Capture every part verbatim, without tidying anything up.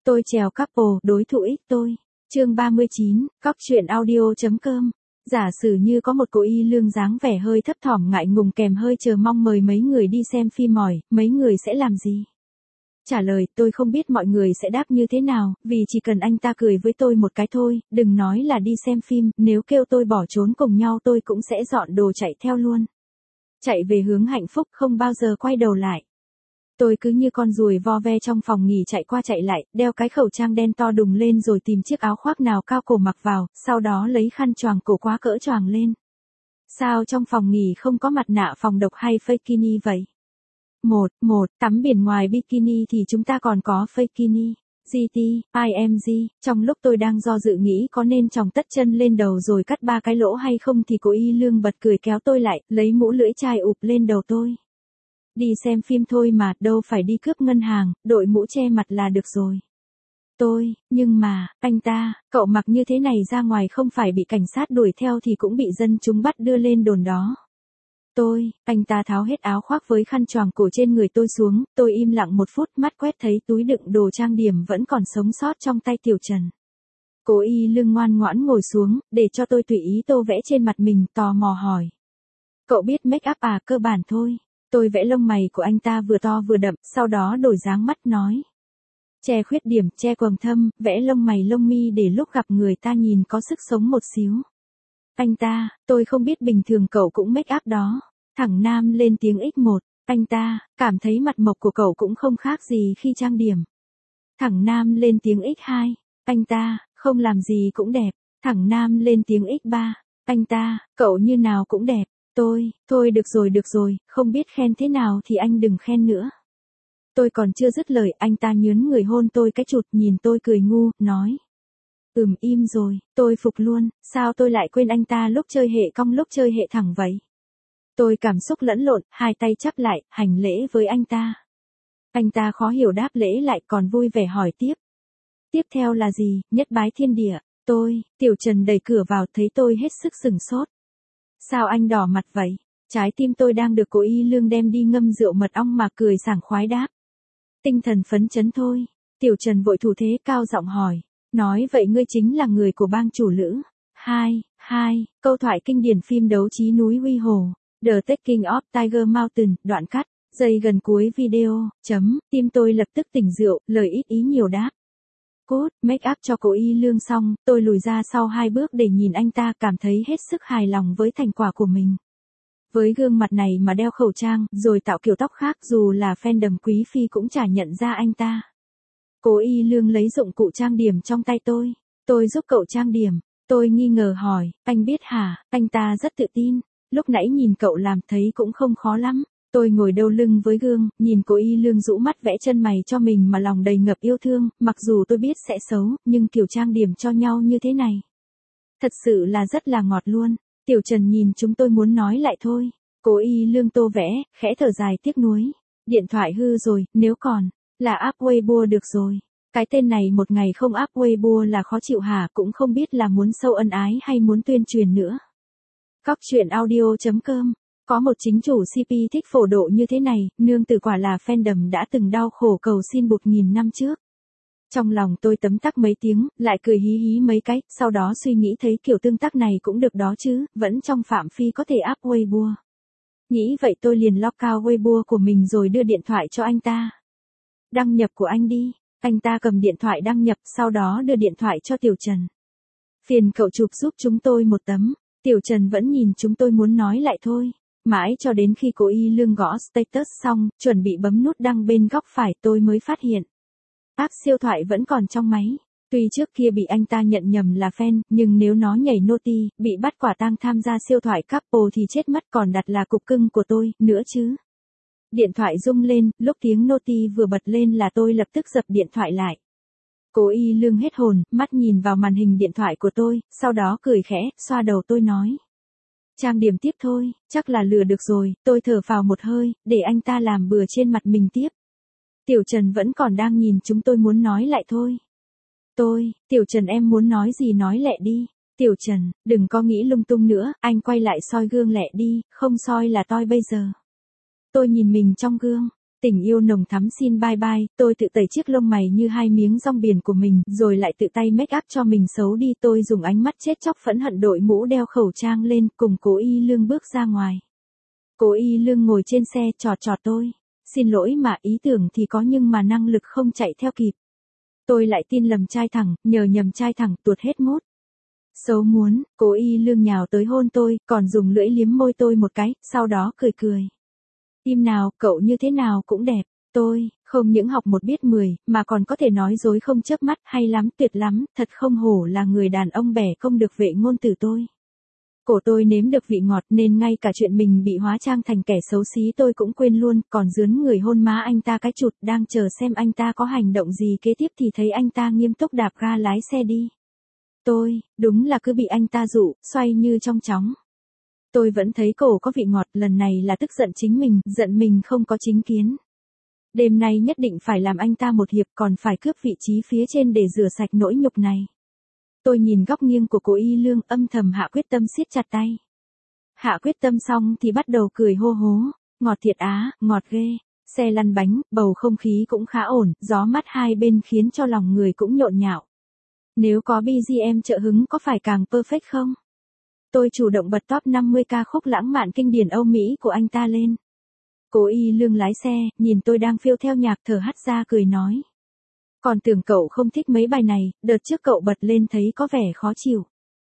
Tôi trèo couple, đối thủ ích tôi. Chương ba mươi chín, cóc truyện audio.com. Giả sử như có một cô y lương dáng vẻ hơi thấp thỏm ngại ngùng kèm hơi chờ mong mời mấy người đi xem phim mỏi, mấy người sẽ làm gì? Trả lời, tôi không biết mọi người sẽ đáp như thế nào, vì chỉ cần anh ta cười với tôi một cái thôi, đừng nói là đi xem phim, nếu kêu tôi bỏ trốn cùng nhau tôi cũng sẽ dọn đồ chạy theo luôn. Chạy về hướng hạnh phúc, không bao giờ quay đầu lại. Tôi cứ như con ruồi vo ve trong phòng nghỉ chạy qua chạy lại, đeo cái khẩu trang đen to đùng lên rồi tìm chiếc áo khoác nào cao cổ mặc vào, sau đó lấy khăn choàng cổ quá cỡ choàng lên. Sao trong phòng nghỉ không có mặt nạ phòng độc hay bikini vậy? Một, một, tắm biển ngoài bikini thì chúng ta còn có bikini. giê tê, i em giê, trong lúc tôi đang do dự nghĩ có nên chòng tất chân lên đầu rồi cắt ba cái lỗ hay không thì cô y lương bật cười kéo tôi lại, lấy mũ lưỡi chai ụp lên đầu tôi. Đi xem phim thôi mà, đâu phải đi cướp ngân hàng, đội mũ che mặt là được rồi. Tôi, nhưng mà, anh ta, cậu mặc như thế này ra ngoài không phải bị cảnh sát đuổi theo thì cũng bị dân chúng bắt đưa lên đồn đó. Tôi, anh ta tháo hết áo khoác với khăn choàng cổ trên người tôi xuống, tôi im lặng một phút mắt quét thấy túi đựng đồ trang điểm vẫn còn sống sót trong tay Tiểu Trần. Cô y lương ngoan ngoãn ngồi xuống, để cho tôi tùy ý tô vẽ trên mặt mình, tò mò hỏi. Cậu biết make up à? Cơ bản thôi. Tôi vẽ lông mày của anh ta vừa to vừa đậm, sau đó đổi dáng mắt nói. Che khuyết điểm, che quầng thâm, vẽ lông mày lông mi để lúc gặp người ta nhìn có sức sống một xíu. Anh ta, tôi không biết bình thường cậu cũng make up đó. Thẳng Nam lên tiếng ích một, anh ta, cảm thấy mặt mộc của cậu cũng không khác gì khi trang điểm. Thẳng Nam lên tiếng ích hai, anh ta, không làm gì cũng đẹp. Thẳng Nam lên tiếng ích ba, anh ta, cậu như nào cũng đẹp. Tôi, thôi được rồi được rồi, không biết khen thế nào thì anh đừng khen nữa. Tôi còn chưa dứt lời, anh ta nhớn người hôn tôi cái chụt, nhìn tôi cười ngu, nói. Ừm im rồi, tôi phục luôn, sao tôi lại quên anh ta lúc chơi hệ cong lúc chơi hệ thẳng vậy? Tôi cảm xúc lẫn lộn, hai tay chắp lại, hành lễ với anh ta. Anh ta khó hiểu đáp lễ lại còn vui vẻ hỏi tiếp. Tiếp theo là gì? Nhất bái thiên địa. Tôi, Tiểu Trần đẩy cửa vào thấy tôi hết sức sừng sốt. Sao anh đỏ mặt vậy? Trái tim tôi đang được cô y lương đem đi ngâm rượu mật ong mà cười sảng khoái đáp. Tinh thần phấn chấn thôi. Tiểu Trần vội thủ thế cao giọng hỏi. Nói vậy ngươi chính là người của bang chủ lữ. Hai, hai, câu thoại kinh điển phim đấu trí núi Huy Hồ. The Taking of Tiger Mountain, đoạn cắt. Giây gần cuối video, chấm, tim tôi lập tức tỉnh rượu, lời ít ý nhiều đáp. Cốt, make up cho cô y lương xong, tôi lùi ra sau hai bước để nhìn anh ta, cảm thấy hết sức hài lòng với thành quả của mình. Với gương mặt này mà đeo khẩu trang, rồi tạo kiểu tóc khác, dù là fandom quý phi cũng chả nhận ra anh ta. Cô y lương lấy dụng cụ trang điểm trong tay tôi. Tôi giúp cậu trang điểm. Tôi nghi ngờ hỏi, anh biết hả? Anh ta rất tự tin. Lúc nãy nhìn cậu làm thấy cũng không khó lắm. Tôi ngồi đâu lưng với gương, nhìn cô y lương rũ mắt vẽ chân mày cho mình mà lòng đầy ngập yêu thương, mặc dù tôi biết sẽ xấu, nhưng kiểu trang điểm cho nhau như thế này. Thật sự là rất là ngọt luôn. Tiểu Trần nhìn chúng tôi muốn nói lại thôi. Cô y lương tô vẽ, khẽ thở dài tiếc nuối. Điện thoại hư rồi, nếu còn, là app Weibo được rồi. Cái tên này một ngày không app Weibo là khó chịu hả, cũng không biết là muốn sâu ân ái hay muốn tuyên truyền nữa. Cóc truyện audio.com. Có một chính chủ xê pê thích phổ độ như thế này, nương tử quả là fandom đã từng đau khổ cầu xin một nghìn năm trước. Trong lòng tôi tấm tắc mấy tiếng, lại cười hí hí mấy cái, sau đó suy nghĩ thấy kiểu tương tác này cũng được đó chứ, vẫn trong phạm vi có thể áp Weibo. Nghĩ vậy tôi liền lock out Weibo của mình rồi đưa điện thoại cho anh ta. Đăng nhập của anh đi. Anh ta cầm điện thoại đăng nhập, sau đó đưa điện thoại cho Tiểu Trần. Phiền cậu chụp giúp chúng tôi một tấm. Tiểu Trần vẫn nhìn chúng tôi muốn nói lại thôi. Mãi cho đến khi cô y lương gõ status xong, chuẩn bị bấm nút đăng bên góc phải tôi mới phát hiện. App siêu thoại vẫn còn trong máy. Tuy trước kia bị anh ta nhận nhầm là fan, nhưng nếu nó nhảy noti, bị bắt quả tang tham gia siêu thoại couple thì chết mất, còn đặt là cục cưng của tôi, nữa chứ. Điện thoại rung lên, lúc tiếng noti vừa bật lên là tôi lập tức dập điện thoại lại. Cô y lương hết hồn, mắt nhìn vào màn hình điện thoại của tôi, sau đó cười khẽ, xoa đầu tôi nói. Trang điểm tiếp thôi, chắc là lừa được rồi, tôi thở phào một hơi, để anh ta làm bừa trên mặt mình tiếp. Tiểu Trần vẫn còn đang nhìn chúng tôi muốn nói lại thôi. Tôi, Tiểu Trần em muốn nói gì nói lẹ đi. Tiểu Trần, đừng có nghĩ lung tung nữa, anh quay lại soi gương lẹ đi, không soi là toi bây giờ. Tôi nhìn mình trong gương, Tình yêu nồng thắm xin bye bye, tôi tự tẩy chiếc lông mày như hai miếng rong biển của mình, rồi lại tự tay make up cho mình xấu đi. Tôi dùng ánh mắt chết chóc phẫn hận đội mũ đeo khẩu trang lên, cùng Cố Y Lương bước ra ngoài. Cố Y Lương ngồi trên xe chọt chọt tôi. Xin lỗi mà ý tưởng thì có nhưng mà năng lực không chạy theo kịp. Tôi lại tin lầm trai thẳng, nhờ nhầm trai thẳng tuột hết mút. Xấu muốn, Cố Y Lương nhào tới hôn tôi, còn dùng lưỡi liếm môi tôi một cái, sau đó cười cười. Im nào, cậu như thế nào cũng đẹp. Tôi, không những học một biết mười, mà còn có thể nói dối không chớp mắt, hay lắm, tuyệt lắm, thật không hổ là người đàn ông bẻ công được vệ ngôn từ tôi. Cổ tôi nếm được vị ngọt nên ngay cả chuyện mình bị hóa trang thành kẻ xấu xí tôi cũng quên luôn, còn dướn người hôn má anh ta cái chụt, đang chờ xem anh ta có hành động gì kế tiếp thì thấy anh ta nghiêm túc đạp ga lái xe đi. Tôi, đúng là cứ bị anh ta dụ, xoay như trong chóng. Tôi vẫn thấy cổ có vị ngọt, lần này là tức giận chính mình, giận mình không có chính kiến. Đêm nay nhất định phải làm anh ta một hiệp, còn phải cướp vị trí phía trên để rửa sạch nỗi nhục này. Tôi nhìn góc nghiêng của Cố Y Lương, âm thầm hạ quyết tâm siết chặt tay. Hạ quyết tâm xong thì bắt đầu cười hô hố, ngọt thiệt á, ngọt ghê. Xe lăn bánh, bầu không khí cũng khá ổn, gió mát hai bên khiến cho lòng người cũng nhộn nhạo. Nếu có bê giê em trợ hứng có phải càng perfect không? Tôi chủ động bật top năm mươi ca khúc lãng mạn kinh điển Âu Mỹ của anh ta lên. Cố Y Lương lái xe, nhìn tôi đang phiêu theo nhạc thở hắt ra cười nói. Còn tưởng cậu không thích mấy bài này, đợt trước cậu bật lên thấy có vẻ khó chịu.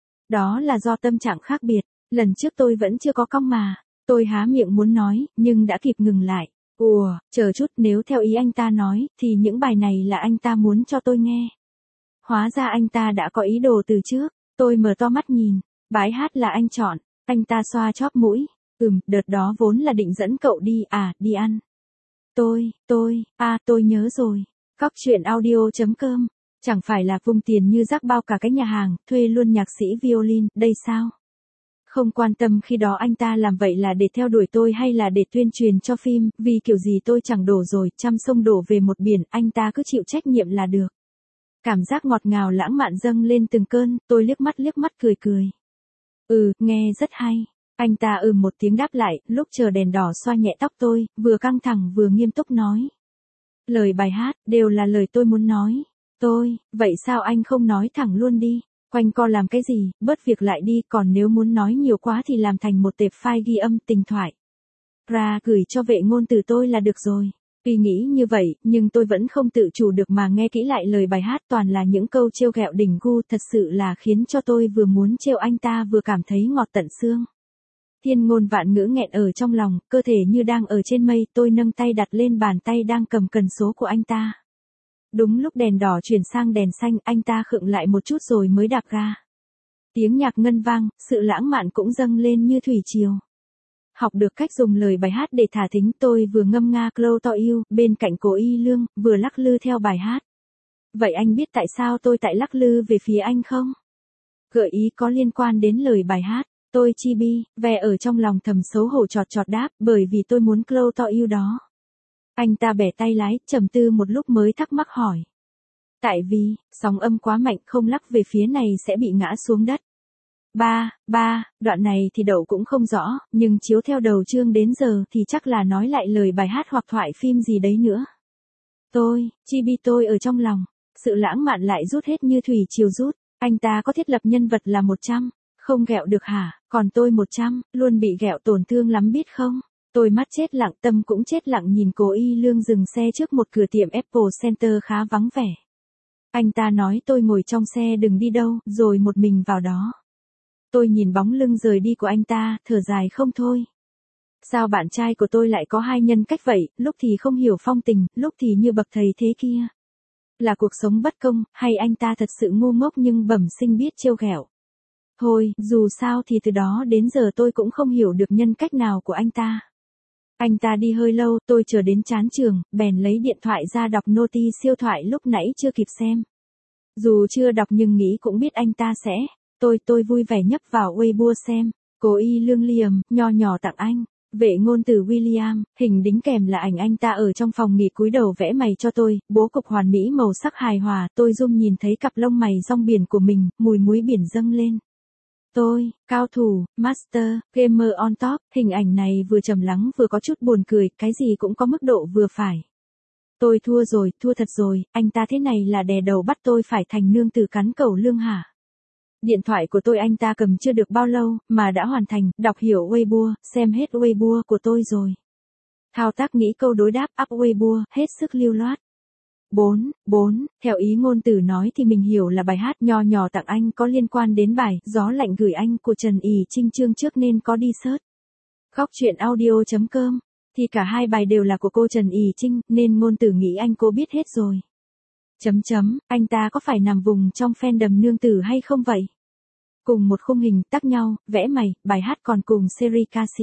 Đó là do tâm trạng khác biệt, lần trước tôi vẫn chưa có cong mà. Tôi há miệng muốn nói, nhưng đã kịp ngừng lại. Ủa, chờ chút, nếu theo ý anh ta nói, thì những bài này là anh ta muốn cho tôi nghe. Hóa ra anh ta đã có ý đồ từ trước. Tôi mở to mắt nhìn, bài hát là anh chọn. Anh ta xoa chóp mũi. Ừm, đợt đó vốn là định dẫn cậu đi, à, đi ăn. Tôi, tôi, à, tôi nhớ rồi. Cóc truyện audio chấm com. Chẳng phải là vung tiền như rác bao cả cái nhà hàng, thuê luôn nhạc sĩ violin, đây sao? Không quan tâm khi đó anh ta làm vậy là để theo đuổi tôi hay là để tuyên truyền cho phim, vì kiểu gì tôi chẳng đổ rồi, trăm sông đổ về một biển, anh ta cứ chịu trách nhiệm là được. Cảm giác ngọt ngào lãng mạn dâng lên từng cơn, tôi liếc mắt liếc mắt cười cười. Ừ, nghe rất hay. Anh ta ừm một tiếng đáp lại, lúc chờ đèn đỏ xoa nhẹ tóc tôi, vừa căng thẳng vừa nghiêm túc nói. Lời bài hát, đều là lời tôi muốn nói. Tôi, vậy sao anh không nói thẳng luôn đi? Quanh co làm cái gì, bớt việc lại đi, còn nếu muốn nói nhiều quá thì làm thành một tệp file ghi âm tình thoại. Ra gửi cho vệ ngôn từ tôi là được rồi. Tuy nghĩ như vậy, nhưng tôi vẫn không tự chủ được mà nghe kỹ lại lời bài hát, toàn là những câu trêu ghẹo đỉnh gu, thật sự là khiến cho tôi vừa muốn trêu anh ta vừa cảm thấy ngọt tận xương. Thiên ngôn vạn ngữ nghẹn ở trong lòng, cơ thể như đang ở trên mây, tôi nâng tay đặt lên bàn tay đang cầm cần số của anh ta. Đúng lúc đèn đỏ chuyển sang đèn xanh, anh ta khựng lại một chút rồi mới đạp ga. Tiếng nhạc ngân vang, sự lãng mạn cũng dâng lên như thủy triều. Học được cách dùng lời bài hát để thả thính, tôi vừa ngâm nga Close to You, bên cạnh Cố Y Lương, vừa lắc lư theo bài hát. Vậy anh biết tại sao tôi tại lắc lư về phía anh không? Gợi ý có liên quan đến lời bài hát. Tôi chi bi, ve ở trong lòng thầm xấu hổ chọt chọt đáp, bởi vì tôi muốn Close to You đó. Anh ta bẻ tay lái, trầm tư một lúc mới thắc mắc hỏi. Tại vì, sóng âm quá mạnh không lắc về phía này sẽ bị ngã xuống đất. Ba, ba, đoạn này thì đậu cũng không rõ, nhưng chiếu theo đầu chương đến giờ thì chắc là nói lại lời bài hát hoặc thoại phim gì đấy nữa. Tôi, chi bi tôi ở trong lòng, sự lãng mạn lại rút hết như thủy triều rút, anh ta có thiết lập nhân vật là một trăm, không ghẹo được hả, còn tôi một trăm, luôn bị ghẹo tổn thương lắm biết không? Tôi mắt chết lặng, tâm cũng chết lặng nhìn Cố Y Lương dừng xe trước một cửa tiệm Apple Center khá vắng vẻ. Anh ta nói tôi ngồi trong xe đừng đi đâu, rồi một mình vào đó. Tôi nhìn bóng lưng rời đi của anh ta, thở dài không thôi. Sao bạn trai của tôi lại có hai nhân cách vậy, lúc thì không hiểu phong tình, lúc thì như bậc thầy thế kia. Là cuộc sống bất công, hay anh ta thật sự ngu ngốc nhưng bẩm sinh biết trêu ghẹo. Thôi, dù sao thì từ đó đến giờ tôi cũng không hiểu được nhân cách nào của anh ta. Anh ta đi hơi lâu, tôi chờ đến chán trường, bèn lấy điện thoại ra đọc noti siêu thoại lúc nãy chưa kịp xem. Dù chưa đọc nhưng nghĩ cũng biết anh ta sẽ. Tôi, tôi vui vẻ nhấp vào Weibo xem. Cố Y Lương Liam, nho nhỏ tặng anh. Vệ ngôn từ William, hình đính kèm là ảnh anh ta ở trong phòng nghỉ cúi đầu vẽ mày cho tôi, bố cục hoàn mỹ màu sắc hài hòa, tôi zoom nhìn thấy cặp lông mày rong biển của mình, mùi muối biển dâng lên. Tôi, cao thủ, master, gamer on top, hình ảnh này vừa trầm lắng vừa có chút buồn cười, cái gì cũng có mức độ vừa phải. Tôi thua rồi, thua thật rồi, anh ta thế này là đè đầu bắt tôi phải thành nương tử cắn cẩu lương hả? Điện thoại của tôi anh ta cầm chưa được bao lâu, mà đã hoàn thành, đọc hiểu Weibo, xem hết Weibo của tôi rồi. Thao tác nghĩ câu đối đáp up Weibo, hết sức lưu loát. bốn, bốn, theo ý ngôn từ nói thì mình hiểu là bài hát nho nhỏ tặng anh có liên quan đến bài Gió lạnh gửi anh của Trần Ỷ Trinh chương trước nên có đi search. Góc truyện audio chấm com, thì cả hai bài đều là của cô Trần Ỷ Trinh, nên ngôn từ nghĩ anh cô biết hết rồi. Chấm chấm, anh ta có phải nằm vùng trong fandom nương tử hay không vậy? Cùng một khung hình, tác nhau, vẽ mày, bài hát còn cùng series ca sĩ.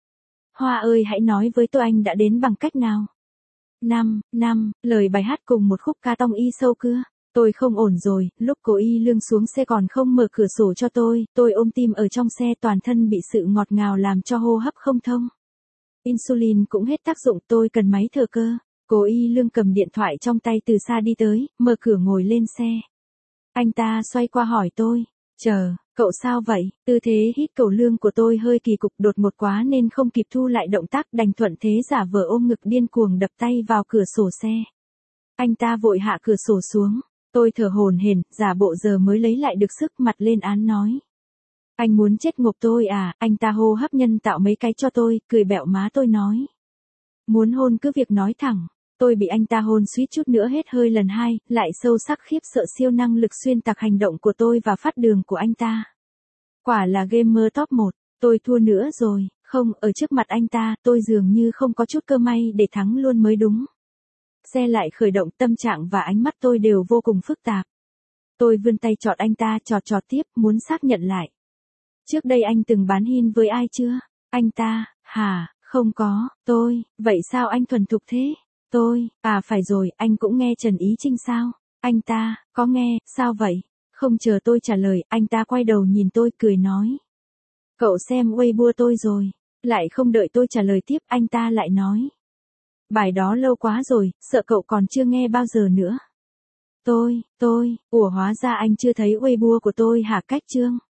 Hoa ơi hãy nói với tôi anh đã đến bằng cách nào? năm, năm, lời bài hát cùng một khúc ca tông y sâu cưa. Tôi không ổn rồi, lúc cô y lương xuống xe còn không mở cửa sổ cho tôi, tôi ôm tim ở trong xe toàn thân bị sự ngọt ngào làm cho hô hấp không thông. Insulin cũng hết tác dụng tôi cần máy thở cơ. Cô y lương cầm điện thoại trong tay từ xa đi tới, mở cửa ngồi lên xe. Anh ta xoay qua hỏi tôi, chờ, cậu sao vậy? Tư thế hít cẩu lương của tôi hơi kỳ cục đột ngột quá nên không kịp thu lại động tác đành thuận thế giả vờ ôm ngực điên cuồng đập tay vào cửa sổ xe. Anh ta vội hạ cửa sổ xuống, tôi thở hổn hển, giả bộ giờ mới lấy lại được sức mặt lên án nói. Anh muốn chết ngộp tôi à? Anh ta hô hấp nhân tạo mấy cái cho tôi, cười bẹo má tôi nói. Muốn hôn cứ việc nói thẳng. Tôi bị anh ta hôn suýt chút nữa hết hơi lần hai, lại sâu sắc khiếp sợ siêu năng lực xuyên tạc hành động của tôi và phát đường của anh ta. Quả là gamer top một, tôi thua nữa rồi, không, ở trước mặt anh ta, tôi dường như không có chút cơ may để thắng luôn mới đúng. Xe lại khởi động, tâm trạng và ánh mắt tôi đều vô cùng phức tạp. Tôi vươn tay chọt anh ta, chọt chọt tiếp, muốn xác nhận lại. Trước đây anh từng bán hin với ai chưa? Anh ta, hả, không có, tôi, vậy sao anh thuần thục thế? Tôi, à phải rồi, anh cũng nghe Trần Ý Trinh sao? Anh ta, có nghe, sao vậy? Không chờ tôi trả lời, anh ta quay đầu nhìn tôi cười nói. Cậu xem Weibo tôi rồi. Lại không đợi tôi trả lời tiếp, anh ta lại nói. Bài đó lâu quá rồi, sợ cậu còn chưa nghe bao giờ nữa. Tôi, tôi, ủa hóa ra anh chưa thấy Weibo của tôi hả? Cách chương.